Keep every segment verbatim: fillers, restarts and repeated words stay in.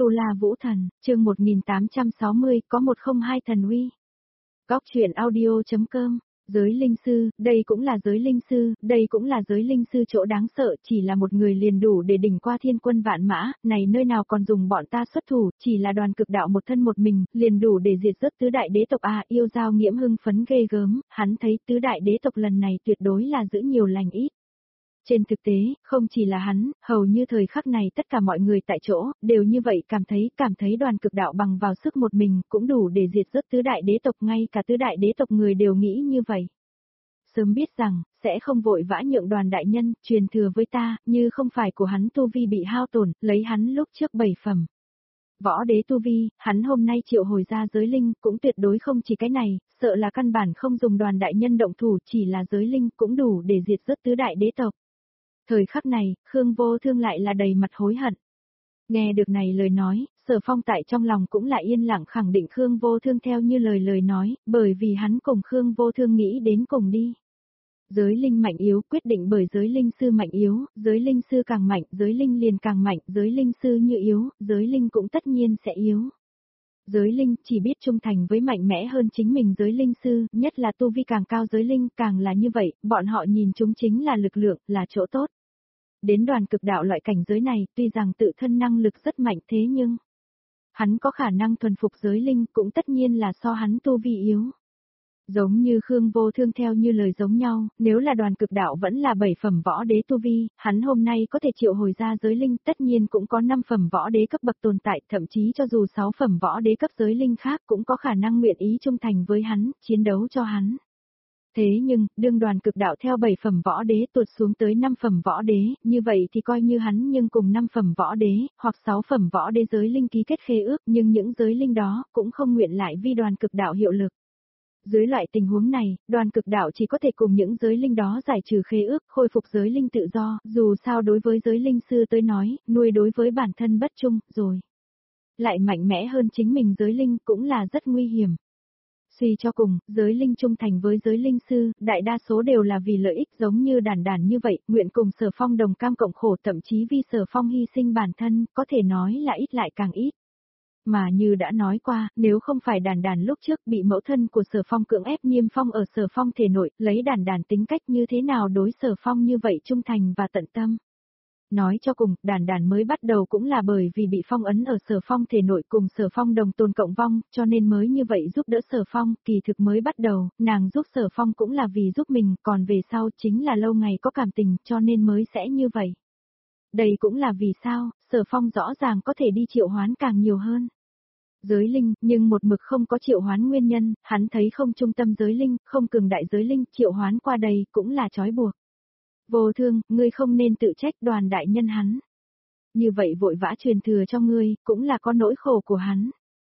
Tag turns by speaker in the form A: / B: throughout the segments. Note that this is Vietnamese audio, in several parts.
A: Tu La Vũ Thần, chương một nghìn tám trăm sáu mươi, có một không hai thần uy. Góc truyện audio.com, giới linh sư, đây cũng là giới linh sư, đây cũng là giới linh sư chỗ đáng sợ, chỉ là một người liền đủ để đỉnh qua thiên quân vạn mã, này nơi nào còn dùng bọn ta xuất thủ, chỉ là đoàn cực đạo một thân một mình, liền đủ để diệt rớt tứ đại đế tộc à, yêu giao nghiễm hưng phấn ghê gớm, hắn thấy tứ đại đế tộc lần này tuyệt đối là giữ nhiều lành ít. Trên thực tế, không chỉ là hắn, hầu như thời khắc này tất cả mọi người tại chỗ, đều như vậy cảm thấy, cảm thấy đoàn cực đạo bằng vào sức một mình, cũng đủ để diệt rớt tứ đại đế tộc, ngay cả tứ đại đế tộc người đều nghĩ như vậy. Sớm biết rằng, sẽ không vội vã nhượng đoàn đại nhân, truyền thừa với ta, như không phải của hắn tu vi bị hao tổn, lấy hắn lúc trước bảy phẩm. Võ đế tu vi, hắn hôm nay triệu hồi ra giới linh, cũng tuyệt đối không chỉ cái này, sợ là căn bản không dùng đoàn đại nhân động thủ, chỉ là giới linh cũng đủ để diệt rớt tứ đại đế tộc. Thời khắc này, Khương Vô Thương lại là đầy mặt hối hận. Nghe được này lời nói, Sở Phong tại trong lòng cũng là yên lặng khẳng định Khương Vô Thương theo như lời lời nói, bởi vì hắn cùng Khương Vô Thương nghĩ đến cùng đi. Giới linh mạnh yếu quyết định bởi giới linh sư mạnh yếu, giới linh sư càng mạnh, giới linh liền càng mạnh, giới linh sư như yếu, giới linh cũng tất nhiên sẽ yếu. Giới linh chỉ biết trung thành với mạnh mẽ hơn chính mình giới linh sư, nhất là tu vi càng cao giới linh càng là như vậy, bọn họ nhìn chúng chính là lực lượng, là chỗ tốt. Đến đoàn cực đạo loại cảnh giới này, tuy rằng tự thân năng lực rất mạnh thế nhưng hắn có khả năng thuần phục giới linh cũng tất nhiên là so hắn tu vi yếu. Giống như Khương Vô Thương theo như lời giống nhau, nếu là đoàn cực đạo vẫn là bảy phẩm võ đế tu vi, hắn hôm nay có thể triệu hồi ra giới linh tất nhiên cũng có năm phẩm võ đế cấp bậc tồn tại, thậm chí cho dù sáu phẩm võ đế cấp giới linh khác cũng có khả năng nguyện ý trung thành với hắn, chiến đấu cho hắn. Thế nhưng, đương đoàn cực đạo theo bảy phẩm võ đế tuột xuống tới năm phẩm võ đế, như vậy thì coi như hắn nhưng cùng năm phẩm võ đế, hoặc sáu phẩm võ đế giới linh ký kết khế ước, nhưng những giới linh đó cũng không nguyện lại vi đoàn cực đạo hiệu lực. Dưới loại tình huống này, đoàn cực đạo chỉ có thể cùng những giới linh đó giải trừ khế ước, khôi phục giới linh tự do, dù sao đối với giới linh sư tới nói, nuôi đối với bản thân bất trung, rồi. Lại mạnh mẽ hơn chính mình giới linh cũng là rất nguy hiểm. Suy cho cùng, giới linh trung thành với giới linh sư, đại đa số đều là vì lợi ích giống như Đản Đản như vậy, nguyện cùng Sở Phong đồng cam cộng khổ, thậm chí vì Sở Phong hy sinh bản thân, có thể nói là ít lại càng ít. Mà như đã nói qua, nếu không phải Đản Đản lúc trước bị mẫu thân của Sở Phong cưỡng ép niêm phong ở Sở Phong thể nội, lấy Đản Đản tính cách như thế nào đối Sở Phong như vậy trung thành và tận tâm. Nói cho cùng, Đản Đản mới bắt đầu cũng là bởi vì bị phong ấn ở Sở Phong thể nội cùng Sở Phong đồng tồn cộng vong, cho nên mới như vậy giúp đỡ Sở Phong, kỳ thực mới bắt đầu, nàng giúp Sở Phong cũng là vì giúp mình, còn về sau chính là lâu ngày có cảm tình, cho nên mới sẽ như vậy. Đây cũng là vì sao, Sở Phong rõ ràng có thể đi triệu hoán càng nhiều hơn. Giới linh, nhưng một mực không có triệu hoán nguyên nhân, hắn thấy không trung tâm giới linh, không cường đại giới linh, triệu hoán qua đây cũng là trói buộc. Vô Thương, ngươi không nên tự trách đoàn đại nhân hắn. Như vậy vội vã truyền thừa cho ngươi, cũng là có nỗi khổ của hắn.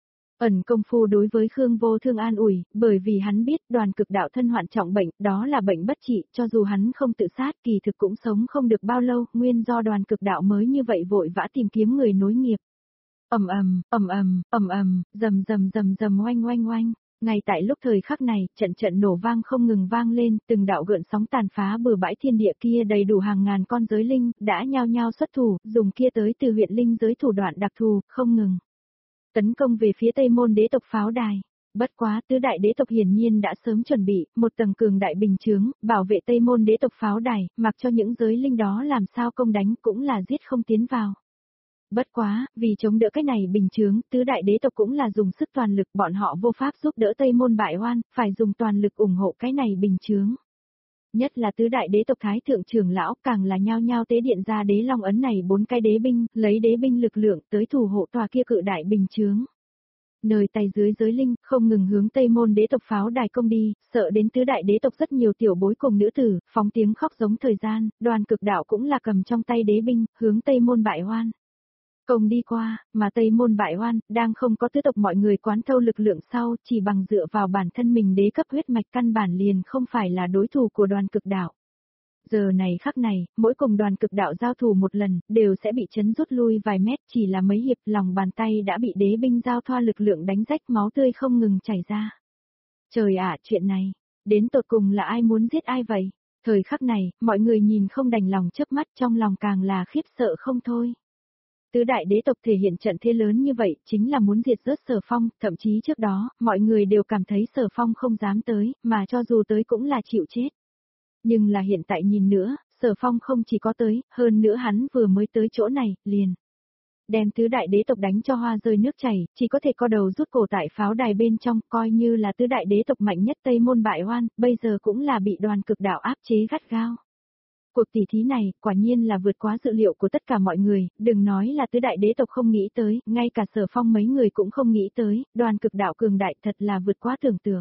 A: Ẩn công phu đối với Khương Vô Thương an ủi, bởi vì hắn biết đoàn cực đạo thân hoạn trọng bệnh, đó là bệnh bất trị, cho dù hắn không tự sát kỳ thực cũng sống không được bao lâu, nguyên do đoàn cực đạo mới như vậy vội vã tìm kiếm người nối nghiệp. Ầm ầm, ầm ầm, ầm ầm, rầm rầm rầm rầm oanh oanh oanh. Ngay tại lúc thời khắc này, trận trận nổ vang không ngừng vang lên, từng đạo gợn sóng tàn phá bừa bãi thiên địa kia đầy đủ hàng ngàn con giới linh, đã nhao nhao xuất thủ, dùng kia tới từ huyện linh giới thủ đoạn đặc thù, không ngừng tấn công về phía Tây Môn đế tộc pháo đài. Bất quá, tứ đại đế tộc hiển nhiên đã sớm chuẩn bị, một tầng cường đại bình chướng, bảo vệ Tây Môn đế tộc pháo đài, mặc cho những giới linh đó làm sao công đánh cũng là giết không tiến vào. Bất quá, vì chống đỡ cái này bình chướng, tứ đại đế tộc cũng là dùng sức toàn lực, bọn họ vô pháp giúp đỡ Tây Môn bại oan, phải dùng toàn lực ủng hộ cái này bình chướng. Nhất là tứ đại đế tộc thái thượng trưởng lão càng là nhao nhao tế điện ra đế long ấn này bốn cái đế binh, lấy đế binh lực lượng tới thủ hộ tòa kia cự đại bình chướng. Nơi tay dưới giới linh, không ngừng hướng Tây Môn đế tộc pháo đài công đi, sợ đến tứ đại đế tộc rất nhiều tiểu bối cùng nữ tử, phóng tiếng khóc giống thời gian, đoàn cực đạo cũng là cầm trong tay đế binh, hướng Tây Môn bại oan. Công đi qua, mà Tây Môn bại oan, đang không có tứ tộc mọi người quán thâu lực lượng sau, chỉ bằng dựa vào bản thân mình đế cấp huyết mạch căn bản liền không phải là đối thủ của đoàn cực đạo. Giờ này khắc này, mỗi cùng đoàn cực đạo giao thủ một lần, đều sẽ bị chấn rút lui vài mét, chỉ là mấy hiệp lòng bàn tay đã bị đế binh giao thoa lực lượng đánh rách, máu tươi không ngừng chảy ra. Trời ạ, chuyện này, đến tột cùng là ai muốn giết ai vậy? Thời khắc này, mọi người nhìn không đành lòng chớp mắt, trong lòng càng là khiếp sợ không thôi. Tứ đại đế tộc thể hiện trận thế lớn như vậy, chính là muốn diệt rớt Sở Phong, thậm chí trước đó, mọi người đều cảm thấy Sở Phong không dám tới, mà cho dù tới cũng là chịu chết. Nhưng là hiện tại nhìn nữa, Sở Phong không chỉ có tới, hơn nữa hắn vừa mới tới chỗ này, liền đem tứ đại đế tộc đánh cho hoa rơi nước chảy, chỉ có thể co đầu rút cổ tại pháo đài bên trong, coi như là tứ đại đế tộc mạnh nhất Tây Môn Bại Hoan, bây giờ cũng là bị Đoàn Cực Đạo áp chế gắt gao. Cuộc tỷ thí này, quả nhiên là vượt quá dự liệu của tất cả mọi người, đừng nói là tứ đại đế tộc không nghĩ tới, ngay cả Sở Phong mấy người cũng không nghĩ tới, Đoàn Cực Đạo cường đại thật là vượt quá tưởng tượng.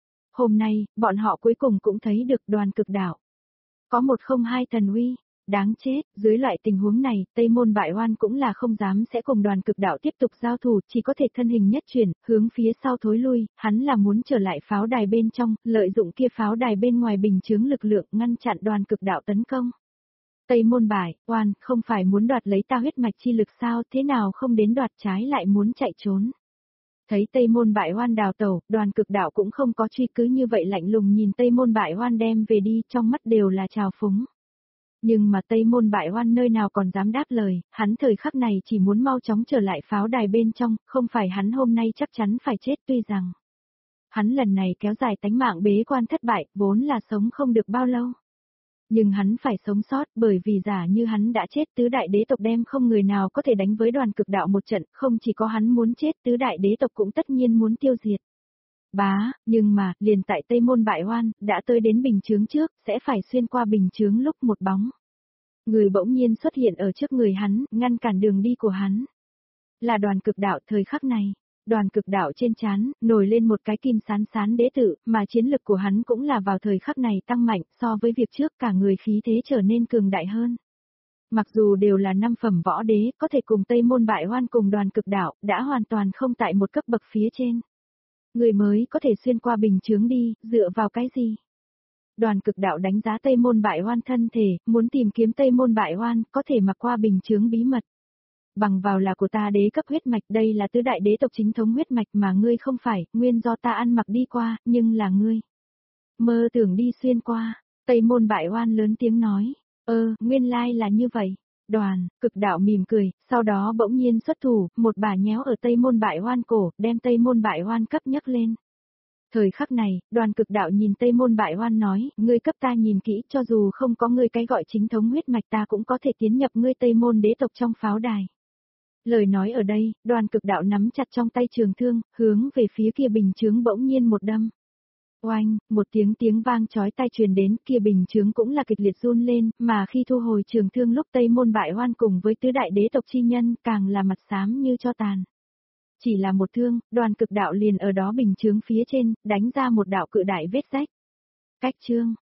A: Hôm nay, bọn họ cuối cùng cũng thấy được Đoàn Cực Đạo có một không hai thần uy. Đáng chết, dưới loại tình huống này, Tây Môn Bại Hoan cũng là không dám sẽ cùng Đoàn Cực Đạo tiếp tục giao thủ, chỉ có thể thân hình nhất chuyển, hướng phía sau thối lui, hắn là muốn trở lại pháo đài bên trong, lợi dụng kia pháo đài bên ngoài bình chướng lực lượng ngăn chặn Đoàn Cực Đạo tấn công. Tây Môn Bại Hoan không phải muốn đoạt lấy ta huyết mạch chi lực sao, thế nào không đến đoạt trái lại muốn chạy trốn. Thấy Tây Môn Bại Hoan đào tẩu, Đoàn Cực Đạo cũng không có truy cứ như vậy lạnh lùng nhìn Tây Môn Bại Hoan đem về đi, trong mắt đều là trào phúng. Nhưng mà Tây Môn Bại Hoan nơi nào còn dám đáp lời, hắn thời khắc này chỉ muốn mau chóng trở lại pháo đài bên trong, không phải hắn hôm nay chắc chắn phải chết tuy rằng. Hắn lần này kéo dài tánh mạng bế quan thất bại, vốn là sống không được bao lâu. Nhưng hắn phải sống sót bởi vì giả như hắn đã chết tứ đại đế tộc đem không người nào có thể đánh với Đoàn Cực Đạo một trận, không chỉ có hắn muốn chết tứ đại đế tộc cũng tất nhiên muốn tiêu diệt. Bá, nhưng mà, liền tại Tây Môn Bại Hoan, đã tới đến bình chướng trước, sẽ phải xuyên qua bình chướng lúc một bóng. Người bỗng nhiên xuất hiện ở trước người hắn, ngăn cản đường đi của hắn. Là Đoàn Cực Đạo thời khắc này. Đoàn Cực Đạo trên trán nổi lên một cái kim sán sán đế tử, mà chiến lực của hắn cũng là vào thời khắc này tăng mạnh, so với việc trước cả người khí thế trở nên cường đại hơn. Mặc dù đều là năm phẩm võ đế, có thể cùng Tây Môn Bại Hoan cùng Đoàn Cực Đạo, đã hoàn toàn không tại một cấp bậc phía trên. Người mới có thể xuyên qua bình chướng đi, dựa vào cái gì? Đoàn Cực Đạo đánh giá Tây Môn Bại Hoan thân thể, muốn tìm kiếm Tây Môn Bại Hoan, có thể mặc qua bình chướng bí mật. Bằng vào là của ta đế cấp huyết mạch, đây là tứ đại đế tộc chính thống huyết mạch mà ngươi không phải, nguyên do ta ăn mặc đi qua, nhưng là ngươi. Mơ tưởng đi xuyên qua, Tây Môn Bại Hoan lớn tiếng nói, ơ, nguyên lai là như vậy. Đoàn Cực Đạo mỉm cười, sau đó bỗng nhiên xuất thủ, một bà nhéo ở Tây Môn Bại Hoan cổ, đem Tây Môn Bại Hoan cấp nhấc lên. Thời khắc này, Đoàn Cực Đạo nhìn Tây Môn Bại Hoan nói, ngươi cấp ta nhìn kỹ, cho dù không có ngươi cái gọi chính thống huyết mạch ta cũng có thể tiến nhập ngươi Tây Môn đế tộc trong pháo đài. Lời nói ở đây, Đoàn Cực Đạo nắm chặt trong tay trường thương, hướng về phía kia bình chướng bỗng nhiên một đâm. Oanh, một tiếng tiếng vang chói tai truyền đến, kia bình chướng cũng là kịch liệt run lên, mà khi thu hồi trường thương lúc Tây Môn Bại Hoan cùng với tứ đại đế tộc chi nhân, càng là mặt xám như cho tàn. Chỉ là một thương, Đoàn Cực Đạo liền ở đó bình chướng phía trên, đánh ra một đạo cự đại vết rách. Cách chương